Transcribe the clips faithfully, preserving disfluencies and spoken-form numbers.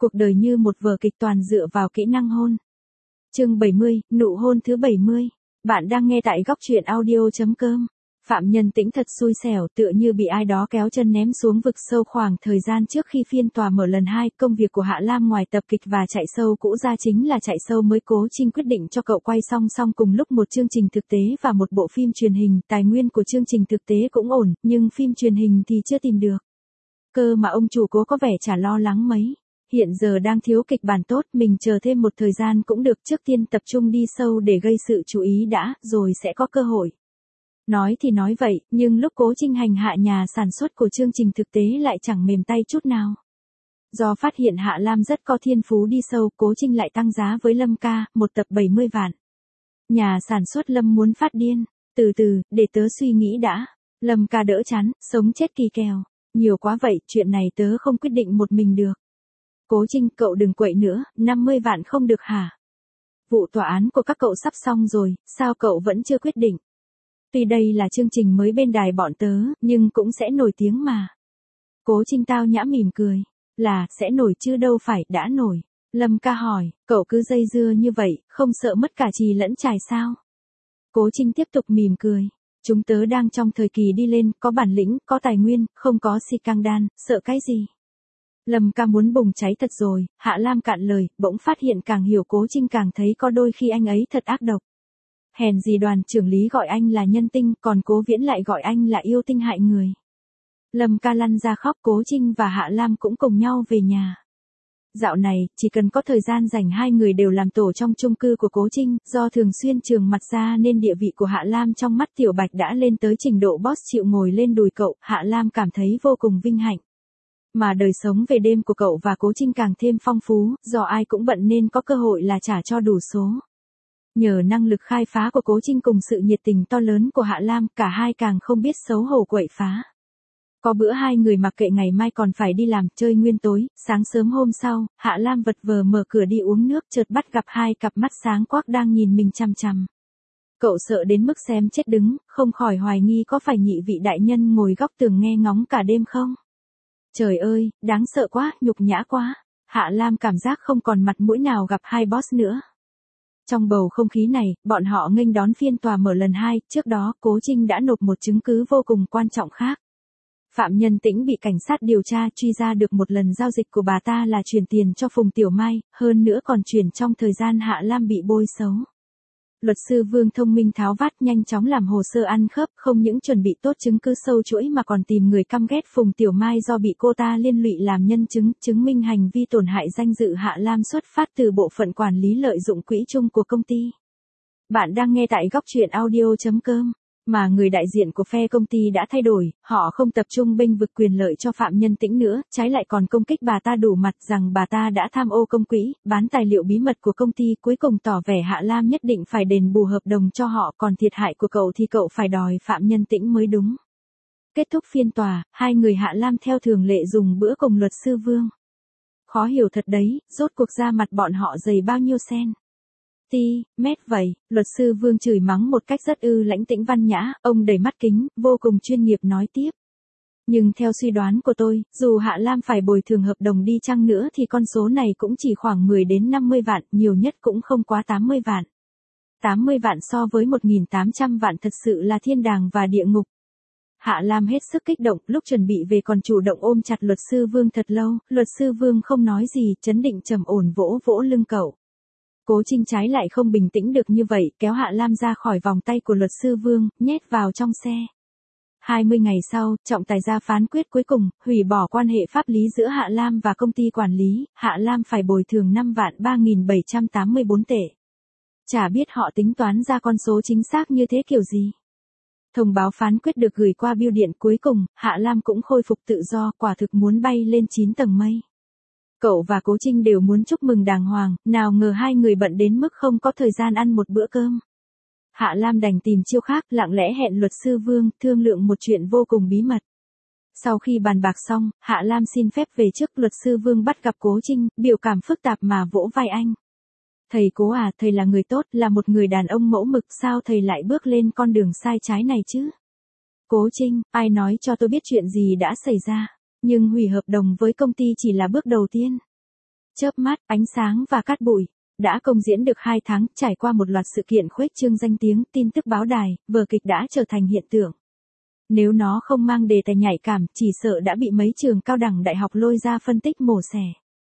Cuộc đời như một vở kịch toàn dựa vào kỹ năng hôn. Chương bảy mươi, nụ hôn thứ bảy mươi. Bạn đang nghe tại góc truyện audio chấm com. Phạm Nhân Tĩnh thật xui xẻo, tựa như bị ai đó kéo chân ném xuống vực sâu. Khoảng thời gian trước khi phiên tòa mở lần hai, công việc của Hạ Lam ngoài tập kịch và chạy show cũ ra chính là chạy show mới. Cố Trinh quyết định cho cậu quay song song cùng lúc một chương trình thực tế và một bộ phim truyền hình. Tài nguyên của chương trình thực tế cũng ổn, nhưng phim truyền hình thì chưa tìm được. Cơ mà ông chủ Cố có vẻ chả lo lắng mấy. Hiện giờ đang thiếu kịch bản tốt, mình chờ thêm một thời gian cũng được, trước tiên tập trung đi sâu để gây sự chú ý đã, rồi sẽ có cơ hội. Nói thì nói vậy, nhưng lúc Cố Trinh hành hạ nhà sản xuất của chương trình thực tế lại chẳng mềm tay chút nào. Do phát hiện Hạ Lam rất có thiên phú đi sâu, Cố Trinh lại tăng giá với Lâm ca, một tập bảy mươi vạn. Nhà sản xuất Lâm muốn phát điên. Từ từ, để tớ suy nghĩ đã. Lâm ca đỡ chán, sống chết kỳ kèo. Nhiều quá vậy, chuyện này tớ không quyết định một mình được. Cố Trinh, cậu đừng quậy nữa, năm mươi vạn không được hả? Vụ tòa án của các cậu sắp xong rồi, sao cậu vẫn chưa quyết định? Tuy đây là chương trình mới bên đài bọn tớ, nhưng cũng sẽ nổi tiếng mà. Cố Trinh tao nhã mỉm cười. Là, sẽ nổi chứ đâu phải, đã nổi. Lâm ca hỏi, cậu cứ dây dưa như vậy, không sợ mất cả chì lẫn chài sao? Cố Trinh tiếp tục mỉm cười. Chúng tớ đang trong thời kỳ đi lên, có bản lĩnh, có tài nguyên, không có scandal, sợ cái gì? Lâm ca muốn bùng cháy thật rồi. Hạ Lam cạn lời, bỗng phát hiện càng hiểu Cố Trinh càng thấy có đôi khi anh ấy thật ác độc. Hèn gì đoàn trưởng lý gọi anh là nhân tinh, còn Cố Viễn lại gọi anh là yêu tinh hại người. Lâm ca lăn ra khóc. Cố Trinh và Hạ Lam cũng cùng nhau về nhà. Dạo này, chỉ cần có thời gian rảnh hai người đều làm tổ trong chung cư của Cố Trinh, do thường xuyên trường mặt ra nên địa vị của Hạ Lam trong mắt Tiểu Bạch đã lên tới trình độ boss chịu ngồi lên đùi cậu. Hạ Lam cảm thấy vô cùng vinh hạnh. Mà đời sống về đêm của cậu và Cố Trinh càng thêm phong phú, do ai cũng bận nên có cơ hội là trả cho đủ số. Nhờ năng lực khai phá của Cố Trinh cùng sự nhiệt tình to lớn của Hạ Lam, cả hai càng không biết xấu hổ quậy phá. Có bữa hai người mặc kệ ngày mai còn phải đi làm, chơi nguyên tối. Sáng sớm hôm sau, Hạ Lam vật vờ mở cửa đi uống nước, chợt bắt gặp hai cặp mắt sáng quắc đang nhìn mình chằm chằm. Cậu sợ đến mức xém chết đứng, không khỏi hoài nghi có phải nhị vị đại nhân ngồi góc tường nghe ngóng cả đêm không? Trời ơi, đáng sợ quá, nhục nhã quá. Hạ Lam cảm giác không còn mặt mũi nào gặp hai boss nữa. Trong bầu không khí này, bọn họ nghênh đón phiên tòa mở lần hai. Trước đó, Cố Trinh đã nộp một chứng cứ vô cùng quan trọng khác. Phạm Nhân Tĩnh bị cảnh sát điều tra, truy ra được một lần giao dịch của bà ta là chuyển tiền cho Phùng Tiểu Mai, hơn nữa còn chuyển trong thời gian Hạ Lam bị bôi xấu. Luật sư Vương thông minh tháo vát, nhanh chóng làm hồ sơ ăn khớp, không những chuẩn bị tốt chứng cứ sâu chuỗi mà còn tìm người căm ghét Phùng Tiểu Mai do bị cô ta liên lụy làm nhân chứng, chứng minh hành vi tổn hại danh dự Hạ Lam xuất phát từ bộ phận quản lý lợi dụng quỹ chung của công ty. Bạn đang nghe tại góc truyện audio chấm com. Mà người đại diện của phe công ty đã thay đổi, họ không tập trung bênh vực quyền lợi cho Phạm Nhân Tĩnh nữa, trái lại còn công kích bà ta đủ mặt rằng bà ta đã tham ô công quỹ, bán tài liệu bí mật của công ty, cuối cùng tỏ vẻ Hạ Lam nhất định phải đền bù hợp đồng cho họ, còn thiệt hại của cậu thì cậu phải đòi Phạm Nhân Tĩnh mới đúng. Kết thúc phiên tòa, hai người Hạ Lam theo thường lệ dùng bữa cùng luật sư Vương. Khó hiểu thật đấy, rốt cuộc ra mặt bọn họ dày bao nhiêu sen. Ti, mét vậy, luật sư Vương chửi mắng một cách rất ư lãnh tĩnh văn nhã, ông đầy mắt kính, vô cùng chuyên nghiệp nói tiếp. Nhưng theo suy đoán của tôi, dù Hạ Lam phải bồi thường hợp đồng đi chăng nữa thì con số này cũng chỉ khoảng mười đến năm mươi vạn, nhiều nhất cũng không quá tám mươi vạn. tám mươi vạn so với một nghìn tám trăm vạn thật sự là thiên đàng và địa ngục. Hạ Lam hết sức kích động, lúc chuẩn bị về còn chủ động ôm chặt luật sư Vương thật lâu, luật sư Vương không nói gì, trấn định trầm ổn vỗ vỗ lưng cậu. Cố Trinh trái lại không bình tĩnh được như vậy, kéo Hạ Lam ra khỏi vòng tay của luật sư Vương, nhét vào trong xe. hai mươi ngày sau, trọng tài ra phán quyết cuối cùng, hủy bỏ quan hệ pháp lý giữa Hạ Lam và công ty quản lý, Hạ Lam phải bồi thường năm vạn ba nghìn bảy trăm tám mươi bốn tệ. Chả biết họ tính toán ra con số chính xác như thế kiểu gì. Thông báo phán quyết được gửi qua bưu điện, cuối cùng, Hạ Lam cũng khôi phục tự do, quả thực muốn bay lên chín tầng mây. Cậu và Cố Trinh đều muốn chúc mừng đàng hoàng, nào ngờ hai người bận đến mức không có thời gian ăn một bữa cơm. Hạ Lam đành tìm chiêu khác, lặng lẽ hẹn luật sư Vương, thương lượng một chuyện vô cùng bí mật. Sau khi bàn bạc xong, Hạ Lam xin phép về trước, luật sư Vương bắt gặp Cố Trinh, biểu cảm phức tạp mà vỗ vai anh. Thầy Cố à, thầy là người tốt, là một người đàn ông mẫu mực, sao thầy lại bước lên con đường sai trái này chứ? Cố Trinh, ai nói cho tôi biết chuyện gì đã xảy ra? Nhưng hủy hợp đồng với công ty chỉ là bước đầu tiên. Chớp mắt, ánh sáng và cát bụi. Đã công diễn được hai tháng, trải qua một loạt sự kiện khuếch trương danh tiếng, tin tức báo đài, vở kịch đã trở thành hiện tượng. Nếu nó không mang đề tài nhạy cảm, chỉ sợ đã bị mấy trường cao đẳng đại học lôi ra phân tích mổ xẻ.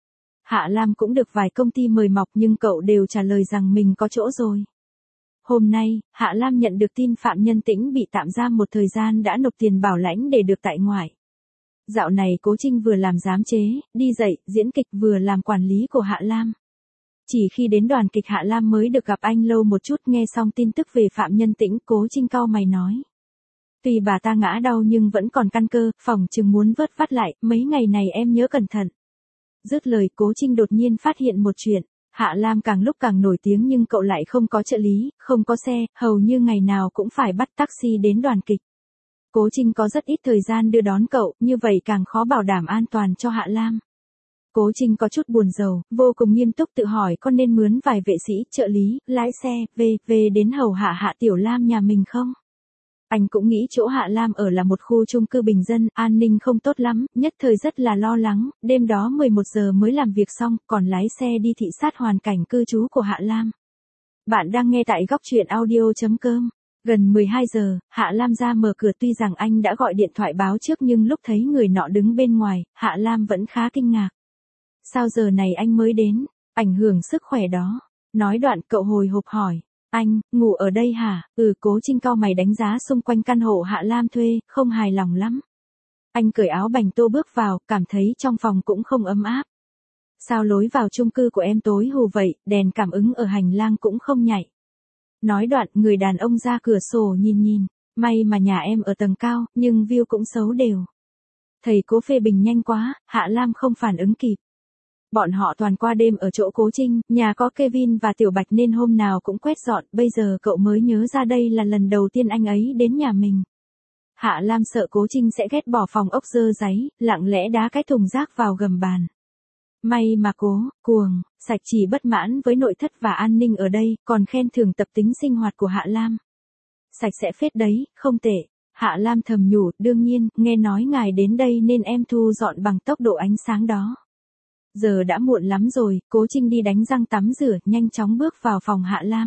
Hạ Lam cũng được vài công ty mời mọc nhưng cậu đều trả lời rằng mình có chỗ rồi. Hôm nay, Hạ Lam nhận được tin Phạm Nhân Tĩnh bị tạm giam một thời gian đã nộp tiền bảo lãnh để được tại ngoại. Dạo này Cố Trinh vừa làm giám chế, đi dạy, diễn kịch vừa làm quản lý của Hạ Lam. Chỉ khi đến đoàn kịch Hạ Lam mới được gặp anh lâu một chút. Nghe xong tin tức về Phạm Nhân Tĩnh, Cố Trinh cau mày nói. Tuy bà ta ngã đau nhưng vẫn còn căn cơ, phỏng chừng muốn vớt vát lại, mấy ngày này em nhớ cẩn thận. Dứt lời Cố Trinh đột nhiên phát hiện một chuyện. Hạ Lam càng lúc càng nổi tiếng nhưng cậu lại không có trợ lý, không có xe, hầu như ngày nào cũng phải bắt taxi đến đoàn kịch. Cố Trinh có rất ít thời gian đưa đón cậu, như vậy càng khó bảo đảm an toàn cho Hạ Lam. Cố Trinh có chút buồn rầu, vô cùng nghiêm túc tự hỏi có nên mướn vài vệ sĩ, trợ lý, lái xe, về, về đến hầu hạ Hạ Tiểu Lam nhà mình không? Anh cũng nghĩ chỗ Hạ Lam ở là một khu chung cư bình dân, an ninh không tốt lắm, nhất thời rất là lo lắng, đêm đó mười một giờ mới làm việc xong, còn lái xe đi thị sát hoàn cảnh cư trú của Hạ Lam. Bạn đang nghe tại góc truyện audio chấm com. Gần mười hai giờ, Hạ Lam ra mở cửa tuy rằng anh đã gọi điện thoại báo trước nhưng lúc thấy người nọ đứng bên ngoài, Hạ Lam vẫn khá kinh ngạc. Sao giờ này anh mới đến, ảnh hưởng sức khỏe đó. Nói đoạn cậu hồi hộp hỏi. Anh, ngủ ở đây hả? Ừ, Cố Trinh cau mày đánh giá xung quanh căn hộ Hạ Lam thuê, không hài lòng lắm. Anh cởi áo bành tô bước vào, cảm thấy trong phòng cũng không ấm áp. Sao lối vào chung cư của em tối hù vậy, đèn cảm ứng ở hành lang cũng không nhảy. Nói đoạn, người đàn ông ra cửa sổ nhìn nhìn. May mà nhà em ở tầng cao, nhưng view cũng xấu đều. Thầy Cố phê bình nhanh quá, Hạ Lam không phản ứng kịp. Bọn họ toàn qua đêm ở chỗ Cố Trinh, nhà có Kevin và Tiểu Bạch nên hôm nào cũng quét dọn, bây giờ cậu mới nhớ ra đây là lần đầu tiên anh ấy đến nhà mình. Hạ Lam sợ Cố Trinh sẽ ghét bỏ phòng ốc dơ dáy, lặng lẽ đá cái thùng rác vào gầm bàn. May mà Cố, cuồng, sạch chỉ bất mãn với nội thất và an ninh ở đây, còn khen thưởng tập tính sinh hoạt của Hạ Lam. Sạch sẽ phết đấy, không tệ. Hạ Lam thầm nhủ, đương nhiên, nghe nói ngài đến đây nên em thu dọn bằng tốc độ ánh sáng đó. Giờ đã muộn lắm rồi, Cố Trinh đi đánh răng tắm rửa, nhanh chóng bước vào phòng Hạ Lam.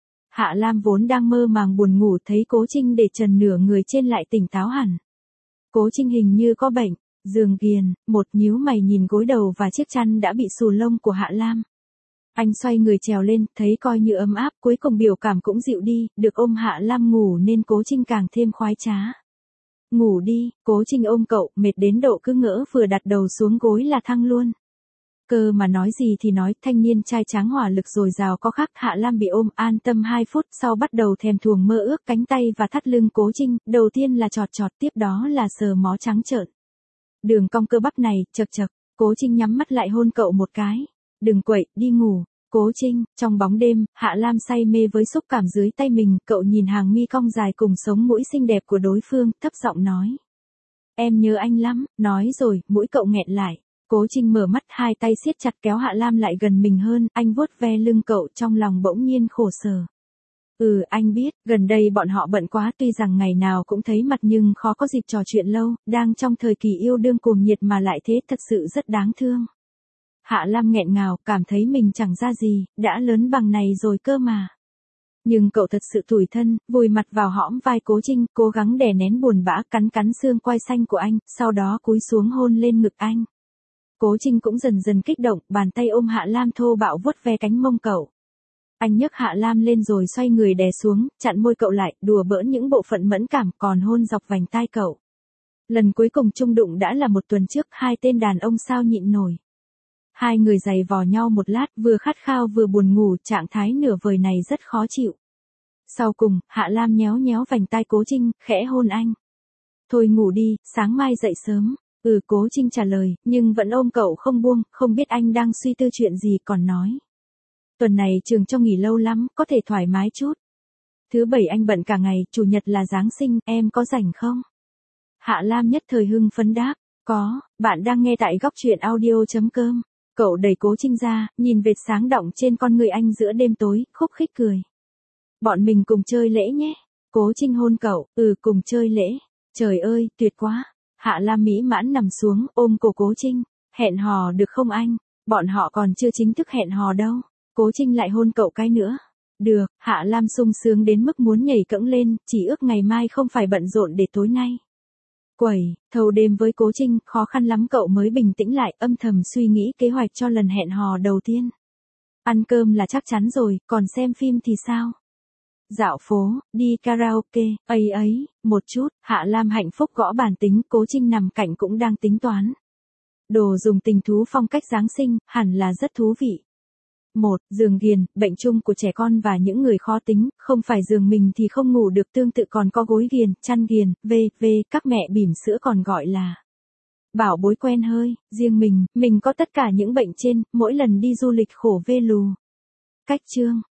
Hạ Lam vốn đang mơ màng buồn ngủ thấy Cố Trinh để trần nửa người trên lại tỉnh táo hẳn. Cố Trinh hình như có bệnh, giường ghiền, một nhíu mày nhìn gối đầu và chiếc chăn đã bị xù lông của Hạ Lam. Anh xoay người trèo lên, thấy coi như ấm áp, cuối cùng biểu cảm cũng dịu đi, được ôm Hạ Lam ngủ nên Cố Trinh càng thêm khoái trá. Ngủ đi, Cố Trinh ôm cậu, mệt đến độ cứ ngỡ vừa đặt đầu xuống gối là thăng luôn. Cơ mà nói gì thì nói, thanh niên trai tráng hỏa lực dồi dào có khác. Hạ Lam bị ôm an tâm hai phút sau bắt đầu thèm thuồng mơ ước cánh tay và thắt lưng Cố Trinh, đầu tiên là chọt chọt tiếp đó là sờ mó trắng trợn. Đường cong cơ bắp này, chật chật, Cố Trinh nhắm mắt lại hôn cậu một cái. Đừng quậy, đi ngủ. Cố Trinh, trong bóng đêm, Hạ Lam say mê với xúc cảm dưới tay mình, cậu nhìn hàng mi cong dài cùng sống mũi xinh đẹp của đối phương, thấp giọng nói. Em nhớ anh lắm, nói rồi, mũi cậu nghẹn lại. Cố Trinh mở mắt, hai tay siết chặt kéo Hạ Lam lại gần mình hơn, anh vuốt ve lưng cậu trong lòng bỗng nhiên khổ sở. Ừ, anh biết, gần đây bọn họ bận quá, tuy rằng ngày nào cũng thấy mặt nhưng khó có dịp trò chuyện lâu, đang trong thời kỳ yêu đương cuồng nhiệt mà lại thế thật sự rất đáng thương. Hạ Lam nghẹn ngào, cảm thấy mình chẳng ra gì, đã lớn bằng này rồi cơ mà. Nhưng cậu thật sự tủi thân, vùi mặt vào hõm vai Cố Trinh, cố gắng đè nén buồn bã, cắn cắn xương quai xanh của anh, sau đó cúi xuống hôn lên ngực anh. Cố Trinh cũng dần dần kích động, bàn tay ôm Hạ Lam thô bạo vuốt ve cánh mông cậu. Anh nhấc Hạ Lam lên rồi xoay người đè xuống, chặn môi cậu lại, đùa bỡn những bộ phận mẫn cảm, còn hôn dọc vành tai cậu. Lần cuối cùng chung đụng đã là một tuần trước, hai tên đàn ông sao nhịn nổi. Hai người giày vò nhau một lát, vừa khát khao vừa buồn ngủ, trạng thái nửa vời này rất khó chịu. Sau cùng, Hạ Lam nhéo nhéo vành tai Cố Trinh, khẽ hôn anh. Thôi ngủ đi, sáng mai dậy sớm. Ừ, Cố Trinh trả lời, nhưng vẫn ôm cậu không buông, không biết anh đang suy tư chuyện gì còn nói. Tuần này trường cho nghỉ lâu lắm, có thể thoải mái chút. Thứ bảy anh bận cả ngày, chủ nhật là Giáng sinh, em có rảnh không? Hạ Lam nhất thời hưng phấn đáp, có, bạn đang nghe tại góc truyện audio chấm com. Cậu đẩy Cố Trinh ra, nhìn vệt sáng đọng trên con người anh giữa đêm tối, khúc khích cười. Bọn mình cùng chơi lễ nhé. Cố Trinh hôn cậu, ừ cùng chơi lễ. Trời ơi, tuyệt quá. Hạ Lam mỹ mãn nằm xuống, ôm cổ Cố Trinh. Hẹn hò được không anh? Bọn họ còn chưa chính thức hẹn hò đâu. Cố Trinh lại hôn cậu cái nữa. Được, Hạ Lam sung sướng đến mức muốn nhảy cẫng lên, chỉ ước ngày mai không phải bận rộn để tối nay quẩy, thâu đêm với Cố Trinh, khó khăn lắm cậu mới bình tĩnh lại, âm thầm suy nghĩ kế hoạch cho lần hẹn hò đầu tiên. Ăn cơm là chắc chắn rồi, còn xem phim thì sao? Dạo phố, đi karaoke, ấy ấy, một chút, Hạ Lam hạnh phúc gõ bàn tính, Cố Trinh nằm cạnh cũng đang tính toán. Đồ dùng tình thú phong cách Giáng sinh, hẳn là rất thú vị. Một, giường ghiền, bệnh chung của trẻ con và những người khó tính, không phải giường mình thì không ngủ được, tương tự còn có gối ghiền, chăn ghiền, v.v. các mẹ bỉm sữa còn gọi là bảo bối quen hơi, riêng mình, mình có tất cả những bệnh trên, mỗi lần đi du lịch khổ vê lù. Cách chương